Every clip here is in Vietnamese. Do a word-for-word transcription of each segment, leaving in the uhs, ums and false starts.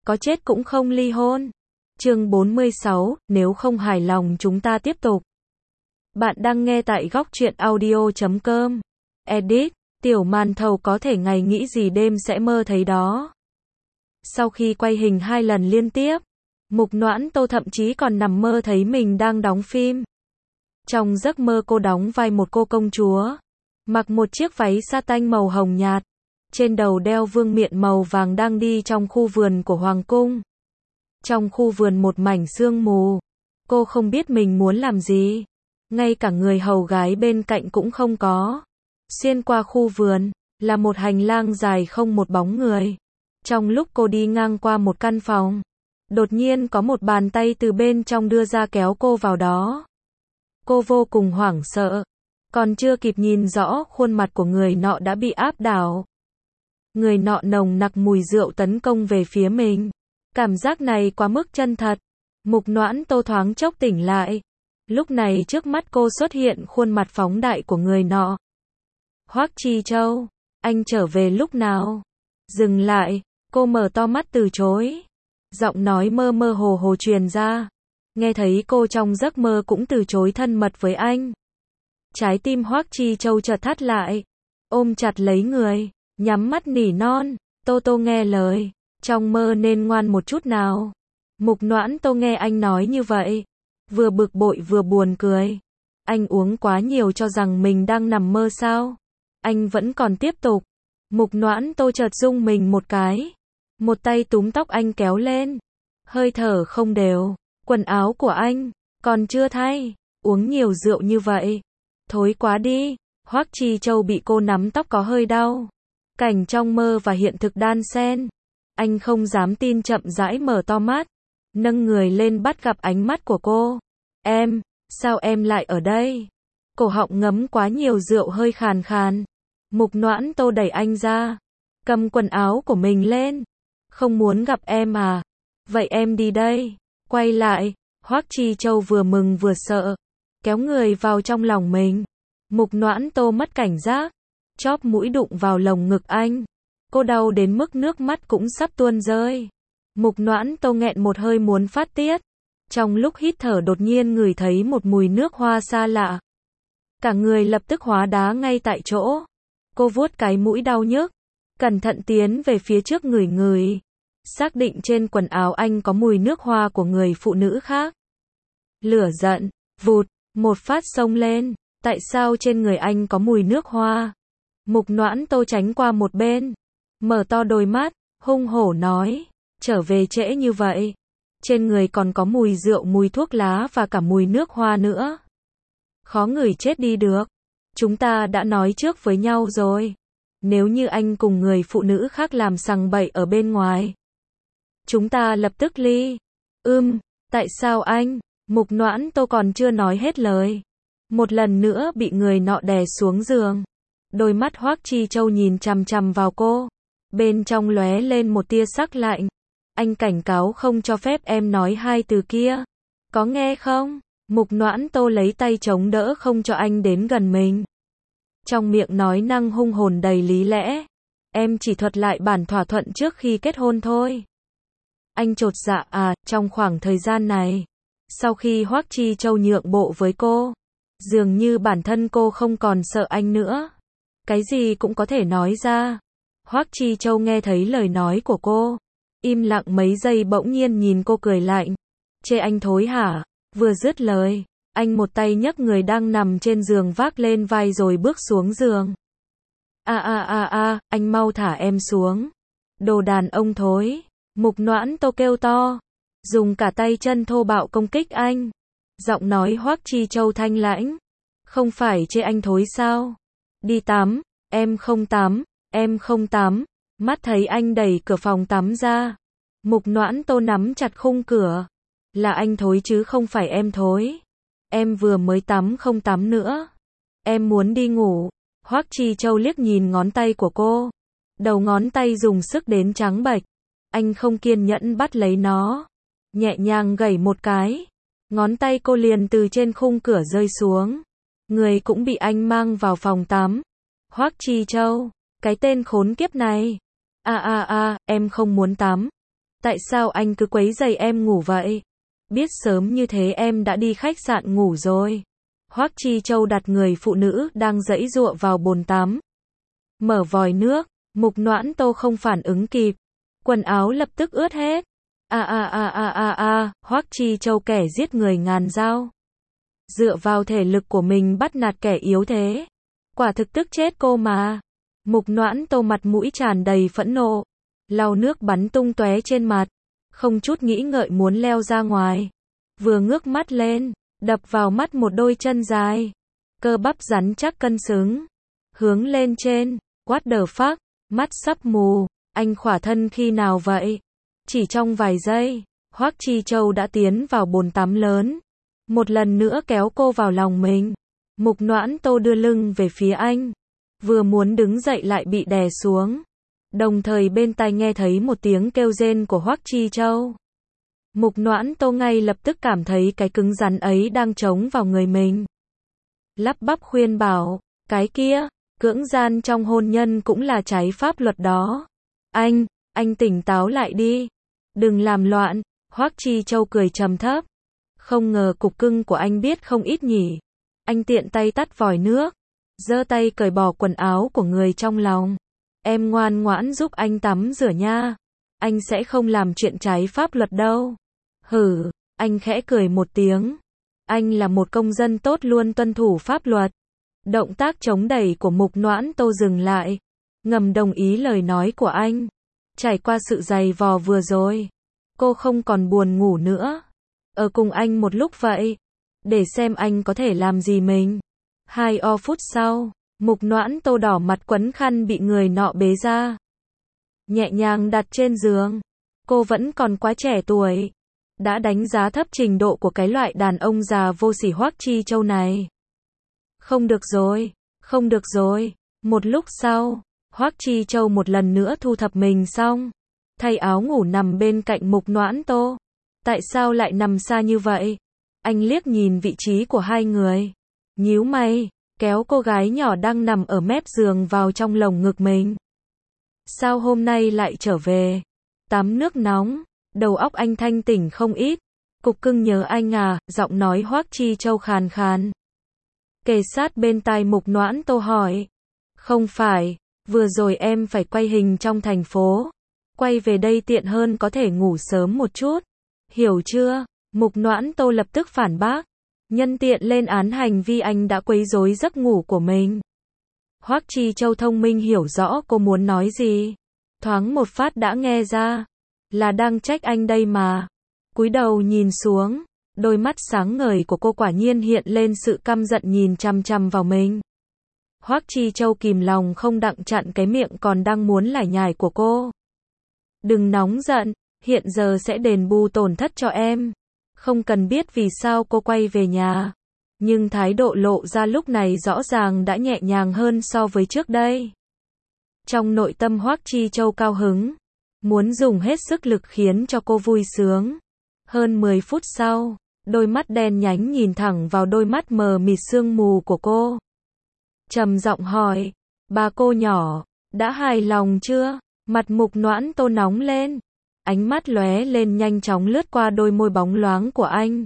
có chết cũng không ly hôn. Chương bốn mươi sáu, nếu không hài lòng chúng ta tiếp tục. Bạn đang nghe tại góc truyện audio chấm com. Edit, tiểu màn thầu có thể ngày nghĩ gì đêm sẽ mơ thấy đó. Sau khi quay hình hai lần liên tiếp, Mục Noãn Tô thậm chí còn nằm mơ thấy mình đang đóng phim. Trong giấc mơ cô đóng vai một cô công chúa, mặc một chiếc váy sa tanh màu hồng nhạt, trên đầu đeo vương miện màu vàng đang đi trong khu vườn của hoàng cung. Trong khu vườn một mảnh sương mù, cô không biết mình muốn làm gì, ngay cả người hầu gái bên cạnh cũng không có. Xuyên qua khu vườn, là một hành lang dài không một bóng người. Trong lúc cô đi ngang qua một căn phòng, đột nhiên có một bàn tay từ bên trong đưa ra kéo cô vào đó. Cô vô cùng hoảng sợ, còn chưa kịp nhìn rõ khuôn mặt của người nọ đã bị áp đảo. Người nọ nồng nặc mùi rượu tấn công về phía mình. Cảm giác này quá mức chân thật. Mục Noãn Tô thoáng chốc tỉnh lại. Lúc này trước mắt cô xuất hiện khuôn mặt phóng đại của người nọ. Hoắc Chi Châu, anh trở về lúc nào? Dừng lại, cô mở to mắt từ chối. Giọng nói mơ mơ hồ hồ truyền ra. Nghe thấy cô trong giấc mơ cũng từ chối thân mật với anh. Trái tim Hoắc Chi Châu chợt thắt lại, ôm chặt lấy người, nhắm mắt nỉ non, Tô Tô nghe lời, trong mơ nên ngoan một chút nào. Mục Noãn Tô nghe anh nói như vậy, vừa bực bội vừa buồn cười. Anh uống quá nhiều cho rằng mình đang nằm mơ sao? Anh vẫn còn tiếp tục. Mục Noãn Tô chợt rung mình một cái, một tay túm tóc anh kéo lên, hơi thở không đều. Quần áo của anh còn chưa thay, uống nhiều rượu như vậy, thối quá đi. Hoắc Chi Châu bị cô nắm tóc có hơi đau. Cảnh trong mơ và hiện thực đan xen. Anh không dám tin chậm rãi mở to mắt, nâng người lên bắt gặp ánh mắt của cô. Em, sao em lại ở đây? Cổ họng ngấm quá nhiều rượu hơi khàn khàn. Mục Noãn Tô đẩy anh ra, cầm quần áo của mình lên. Không muốn gặp em à? Vậy em đi đây. Quay lại, Hoắc Chi Châu vừa mừng vừa sợ, kéo người vào trong lòng mình. Mục Noãn Tô mất cảnh giác, chóp mũi đụng vào lồng ngực anh. Cô đau đến mức nước mắt cũng sắp tuôn rơi. Mục Noãn Tô nghẹn một hơi muốn phát tiết. Trong lúc hít thở đột nhiên ngửi thấy một mùi nước hoa xa lạ. Cả người lập tức hóa đá ngay tại chỗ. Cô vuốt cái mũi đau nhức, cẩn thận tiến về phía trước ngửi ngửi. Xác định trên quần áo anh có mùi nước hoa của người phụ nữ khác. Lửa giận, vụt, một phát xông lên. Tại sao trên người anh có mùi nước hoa? Mục Noãn Tô tránh qua một bên, mở to đôi mắt, hung hổ nói, trở về trễ như vậy. Trên người còn có mùi rượu, mùi thuốc lá và cả mùi nước hoa nữa. Khó ngửi chết đi được. Chúng ta đã nói trước với nhau rồi. Nếu như anh cùng người phụ nữ khác làm sằng bậy ở bên ngoài, chúng ta lập tức ly. Ưm, tại sao anh? Mục Noãn Tô còn chưa nói hết lời, một lần nữa bị người nọ đè xuống giường. Đôi mắt Hoắc Chi Châu nhìn chằm chằm vào cô, bên trong lóe lên một tia sắc lạnh. Anh cảnh cáo không cho phép em nói hai từ kia. Có nghe không? Mục Noãn Tô lấy tay chống đỡ không cho anh đến gần mình. Trong miệng nói năng hung hồn đầy lý lẽ. Em chỉ thuật lại bản thỏa thuận trước khi kết hôn thôi. Anh chột dạ à, trong khoảng thời gian này, sau khi Hoắc Chi Châu nhượng bộ với cô, dường như bản thân cô không còn sợ anh nữa. Cái gì cũng có thể nói ra. Hoắc Chi Châu nghe thấy lời nói của cô, im lặng mấy giây bỗng nhiên nhìn cô cười lạnh. Chê anh thối hả? Vừa dứt lời, anh một tay nhấc người đang nằm trên giường vác lên vai rồi bước xuống giường. A a a a, anh mau thả em xuống. Đồ đàn ông thối. Mục Noãn Tô kêu to, dùng cả tay chân thô bạo công kích anh. Giọng nói Hoắc Chi Châu thanh lãnh, không phải chê anh thối sao? Đi tắm. Em không tắm, em không tắm. Mắt thấy anh đẩy cửa phòng tắm ra, Mục Noãn Tô nắm chặt khung cửa. Là anh thối chứ không phải em thối. Em vừa mới tắm không tắm nữa. Em muốn đi ngủ. Hoắc Chi Châu liếc nhìn ngón tay của cô, đầu ngón tay dùng sức đến trắng bệch. Anh không kiên nhẫn bắt lấy nó, nhẹ nhàng gẩy một cái, ngón tay cô liền từ trên khung cửa rơi xuống. Người cũng bị anh mang vào phòng tắm. Hoắc Chi Châu, cái tên khốn kiếp này. A a a, em không muốn tắm. Tại sao anh cứ quấy rầy em ngủ vậy? Biết sớm như thế em đã đi khách sạn ngủ rồi. Hoắc Chi Châu đặt người phụ nữ đang giãy giụa vào bồn tắm. Mở vòi nước, Mục Noãn Tô không phản ứng kịp. Quần áo lập tức ướt hết. A a a a a a, Hoắc Chi Châu kẻ giết người ngàn dao. Dựa vào thể lực của mình bắt nạt kẻ yếu thế. Quả thực tức chết cô mà. Mục Noãn Tô mặt mũi tràn đầy phẫn nộ. Lau nước bắn tung tóe trên mặt. Không chút nghĩ ngợi muốn leo ra ngoài. Vừa ngước mắt lên, đập vào mắt một đôi chân dài. Cơ bắp rắn chắc cân xứng. Hướng lên trên, what the fuck, mắt sắp mù. Anh khỏa thân khi nào vậy? Chỉ trong vài giây, Hoắc Chi Châu đã tiến vào bồn tắm lớn. Một lần nữa kéo cô vào lòng mình. Mục Noãn Tô đưa lưng về phía anh. Vừa muốn đứng dậy lại bị đè xuống. Đồng thời bên tai nghe thấy một tiếng kêu rên của Hoắc Chi Châu. Mục Noãn Tô ngay lập tức cảm thấy cái cứng rắn ấy đang chống vào người mình. Lắp bắp khuyên bảo, cái kia, cưỡng gian trong hôn nhân cũng là trái pháp luật đó. Anh, anh tỉnh táo lại đi. Đừng làm loạn, Hoắc Chi Châu cười trầm thấp. Không ngờ cục cưng của anh biết không ít nhỉ. Anh tiện tay tắt vòi nước, giơ tay cởi bỏ quần áo của người trong lòng. Em ngoan ngoãn giúp anh tắm rửa nha. Anh sẽ không làm chuyện trái pháp luật đâu. Hử, anh khẽ cười một tiếng. Anh là một công dân tốt luôn tuân thủ pháp luật. Động tác chống đẩy của Mục Noãn Tô dừng lại. Ngầm đồng ý lời nói của anh. Trải qua sự dày vò vừa rồi, cô không còn buồn ngủ nữa. Ở cùng anh một lúc vậy, để xem anh có thể làm gì mình. Hai o phút sau, Mục Noãn Tô đỏ mặt quấn khăn bị người nọ bế ra. Nhẹ nhàng đặt trên giường. Cô vẫn còn quá trẻ tuổi. Đã đánh giá thấp trình độ của cái loại đàn ông già vô sỉ Hoắc Chi Châu này. Không được rồi, không được rồi. Một lúc sau, Hoắc Chi Châu một lần nữa thu thập mình xong. Thay áo ngủ nằm bên cạnh Mục Noãn Tô. Tại sao lại nằm xa như vậy? Anh liếc nhìn vị trí của hai người. Nhíu mày, kéo cô gái nhỏ đang nằm ở mép giường vào trong lồng ngực mình. Sao hôm nay lại trở về? Tắm nước nóng, đầu óc anh thanh tỉnh không ít. Cục cưng nhớ anh à, giọng nói Hoắc Chi Châu khàn khàn. Kề sát bên tai Mục Noãn Tô hỏi. Không phải, vừa rồi em phải quay hình trong thành phố. Quay về đây tiện hơn có thể ngủ sớm một chút. Hiểu chưa? Mục Noãn Tô lập tức phản bác. Nhân tiện lên án hành vi anh đã quấy rối giấc ngủ của mình. Hoắc Chi Châu thông minh hiểu rõ cô muốn nói gì. Thoáng một phát đã nghe ra. Là đang trách anh đây mà. Cúi đầu nhìn xuống. Đôi mắt sáng ngời của cô quả nhiên hiện lên sự căm giận nhìn chằm chằm vào mình. Hoắc Chi Châu kìm lòng không đặng chặn cái miệng còn đang muốn lải nhải của cô. Đừng nóng giận, hiện giờ sẽ đền bù tổn thất cho em. Không cần biết vì sao cô quay về nhà. Nhưng thái độ lộ ra lúc này rõ ràng đã nhẹ nhàng hơn so với trước đây. Trong nội tâm Hoắc Chi Châu cao hứng. Muốn dùng hết sức lực khiến cho cô vui sướng. Hơn mười phút sau, đôi mắt đen nhánh nhìn thẳng vào đôi mắt mờ mịt sương mù của cô. Trầm giọng hỏi, bà cô nhỏ, đã hài lòng chưa? Mặt Mục Noãn Tô nóng lên. Ánh mắt lóe lên nhanh chóng lướt qua đôi môi bóng loáng của anh.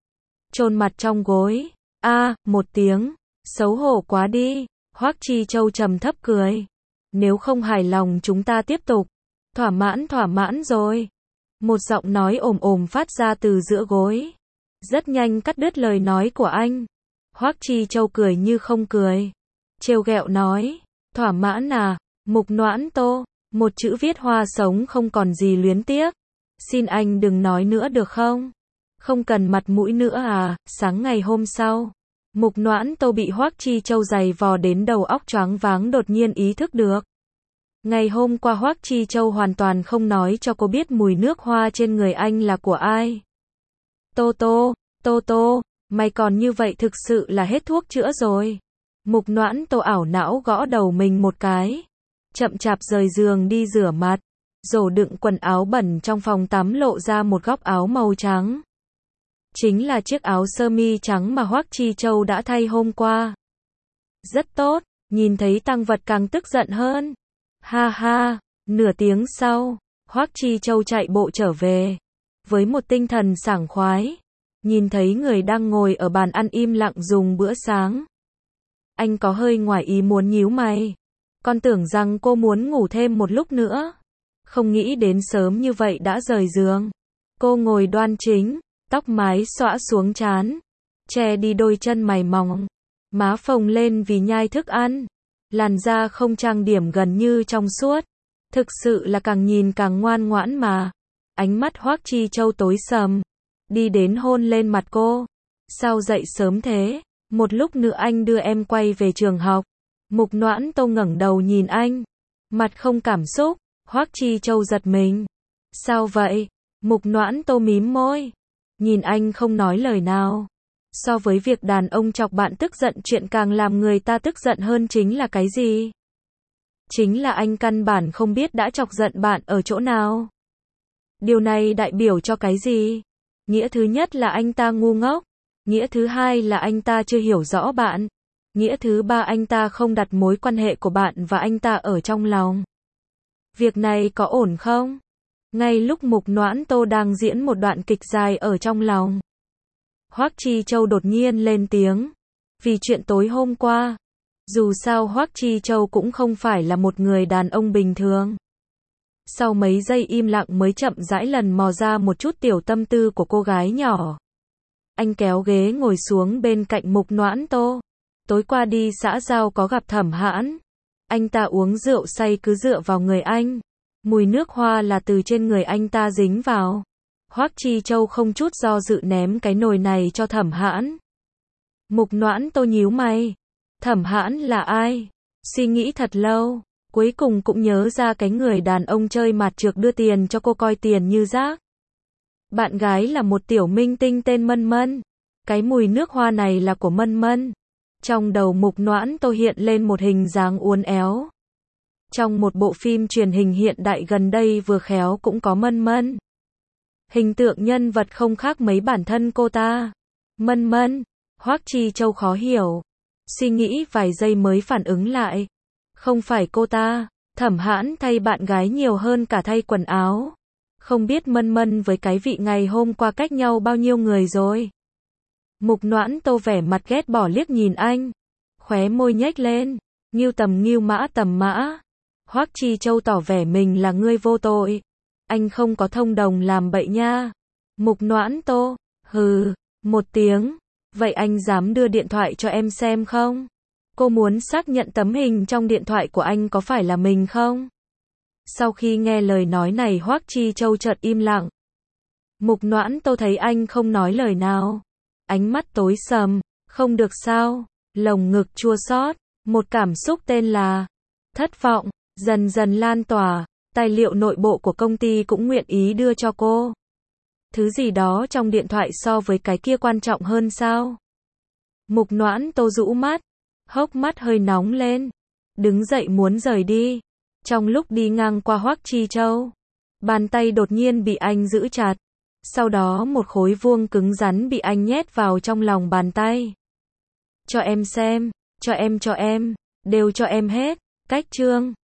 Chôn mặt trong gối. A, à, một tiếng. Xấu hổ quá đi. Hoắc Chi Châu trầm thấp cười. Nếu không hài lòng chúng ta tiếp tục. Thỏa mãn thỏa mãn rồi. Một giọng nói ồm ồm phát ra từ giữa gối. Rất nhanh cắt đứt lời nói của anh. Hoắc Chi Châu cười như không cười. Trêu ghẹo nói. Thỏa mãn à? Mục Noãn Tô. Một chữ viết hoa sống không còn gì luyến tiếc. Xin anh đừng nói nữa được không? Không cần mặt mũi nữa à? Sáng ngày hôm sau, Mục Noãn Tô bị Hoắc Chi Châu giày vò đến đầu óc choáng váng đột nhiên ý thức được. Ngày hôm qua Hoắc Chi Châu hoàn toàn không nói cho cô biết mùi nước hoa trên người anh là của ai. Tô Tô, Tô Tô, mày còn như vậy thực sự là hết thuốc chữa rồi. Mục Noãn Tô ảo não gõ đầu mình một cái. Chậm chạp rời giường đi rửa mặt. Rổ đựng quần áo bẩn trong phòng tắm lộ ra một góc áo màu trắng. Chính là chiếc áo sơ mi trắng mà Hoắc Chi Châu đã thay hôm qua. Rất tốt, nhìn thấy tang vật càng tức giận hơn. Ha ha, nửa tiếng sau, Hoắc Chi Châu chạy bộ trở về, với một tinh thần sảng khoái, nhìn thấy người đang ngồi ở bàn ăn im lặng dùng bữa sáng. Anh có hơi ngoài ý muốn nhíu mày, con tưởng rằng cô muốn ngủ thêm một lúc nữa, không nghĩ đến sớm như vậy đã rời giường. Cô ngồi đoan chính, tóc mái xõa xuống trán, che đi đôi chân mày mỏng, má phồng lên vì nhai thức ăn, làn da không trang điểm gần như trong suốt, thực sự là càng nhìn càng ngoan ngoãn mà. Ánh mắt Hoắc Chi Châu tối sầm, đi đến hôn lên mặt cô. Sao dậy sớm thế? Một lúc nữa anh đưa em quay về trường học. Mục Noãn Tô ngẩng đầu nhìn anh, mặt không cảm xúc. Hoắc Chi Châu giật mình. Sao vậy? Mục Noãn Tô mím môi, nhìn anh không nói lời nào. So với việc đàn ông chọc bạn tức giận, chuyện càng làm người ta tức giận hơn chính là cái gì? Chính là anh căn bản không biết đã chọc giận bạn ở chỗ nào. Điều này đại biểu cho cái gì? Nghĩa thứ nhất là anh ta ngu ngốc. Nghĩa thứ hai là anh ta chưa hiểu rõ bạn. Nghĩa thứ ba anh ta không đặt mối quan hệ của bạn và anh ta ở trong lòng. Việc này có ổn không? Ngay lúc Mục Noãn Tô đang diễn một đoạn kịch dài ở trong lòng, Hoắc Chi Châu đột nhiên lên tiếng. Vì chuyện tối hôm qua. Dù sao Hoắc Chi Châu cũng không phải là một người đàn ông bình thường. Sau mấy giây im lặng mới chậm rãi lần mò ra một chút tiểu tâm tư của cô gái nhỏ. Anh kéo ghế ngồi xuống bên cạnh Mục Noãn Tô. Tối qua đi xã giao có gặp Thẩm Hãn. Anh ta uống rượu say cứ dựa vào người anh. Mùi nước hoa là từ trên người anh ta dính vào. Hoắc Chi Châu không chút do dự ném cái nồi này cho Thẩm Hãn. Mục Noãn Tô nhíu mày. Thẩm Hãn là ai? Suy nghĩ thật lâu, cuối cùng cũng nhớ ra cái người đàn ông chơi mặt trược đưa tiền cho cô coi tiền như rác. Bạn gái là một tiểu minh tinh tên Mân Mân. Cái mùi nước hoa này là của Mân Mân. Trong đầu Mục Noãn Tô hiện lên một hình dáng uốn éo. Trong một bộ phim truyền hình hiện đại gần đây vừa khéo cũng có Mân Mân. Hình tượng nhân vật không khác mấy bản thân cô ta. Mân Mân. Hoắc Chi Châu khó hiểu. Suy nghĩ vài giây mới phản ứng lại. Không phải cô ta. Thẩm Hãn thay bạn gái nhiều hơn cả thay quần áo. Không biết Mân Mân với cái vị ngày hôm qua cách nhau bao nhiêu người rồi. Mục Noãn Tô vẻ mặt ghét bỏ liếc nhìn anh. Khóe môi nhếch lên. Ngưu tầm ngưu mã tầm mã. Hoắc Chi Châu tỏ vẻ mình là người vô tội. Anh không có thông đồng làm bậy nha. Mục Noãn Tô. Hừ. Một tiếng. Vậy anh dám đưa điện thoại cho em xem không? Cô muốn xác nhận tấm hình trong điện thoại của anh có phải là mình không? Sau khi nghe lời nói này Hoắc Chi Châu chợt im lặng. Mục Noãn Tô thấy anh không nói lời nào. Ánh mắt tối sầm. Không được sao? Lồng ngực chua xót. Một cảm xúc tên là thất vọng dần dần lan tỏa. Tài liệu nội bộ của công ty cũng nguyện ý đưa cho cô. Thứ gì đó trong điện thoại so với cái kia quan trọng hơn sao? Mục Noãn Tô rũ mắt, hốc mắt hơi nóng lên, đứng dậy muốn rời đi. Trong lúc đi ngang qua Hoắc Chi Châu, bàn tay đột nhiên bị anh giữ chặt. Sau đó một khối vuông cứng rắn bị anh nhét vào trong lòng bàn tay. Cho em xem, cho em cho em, đều cho em hết. Cách chương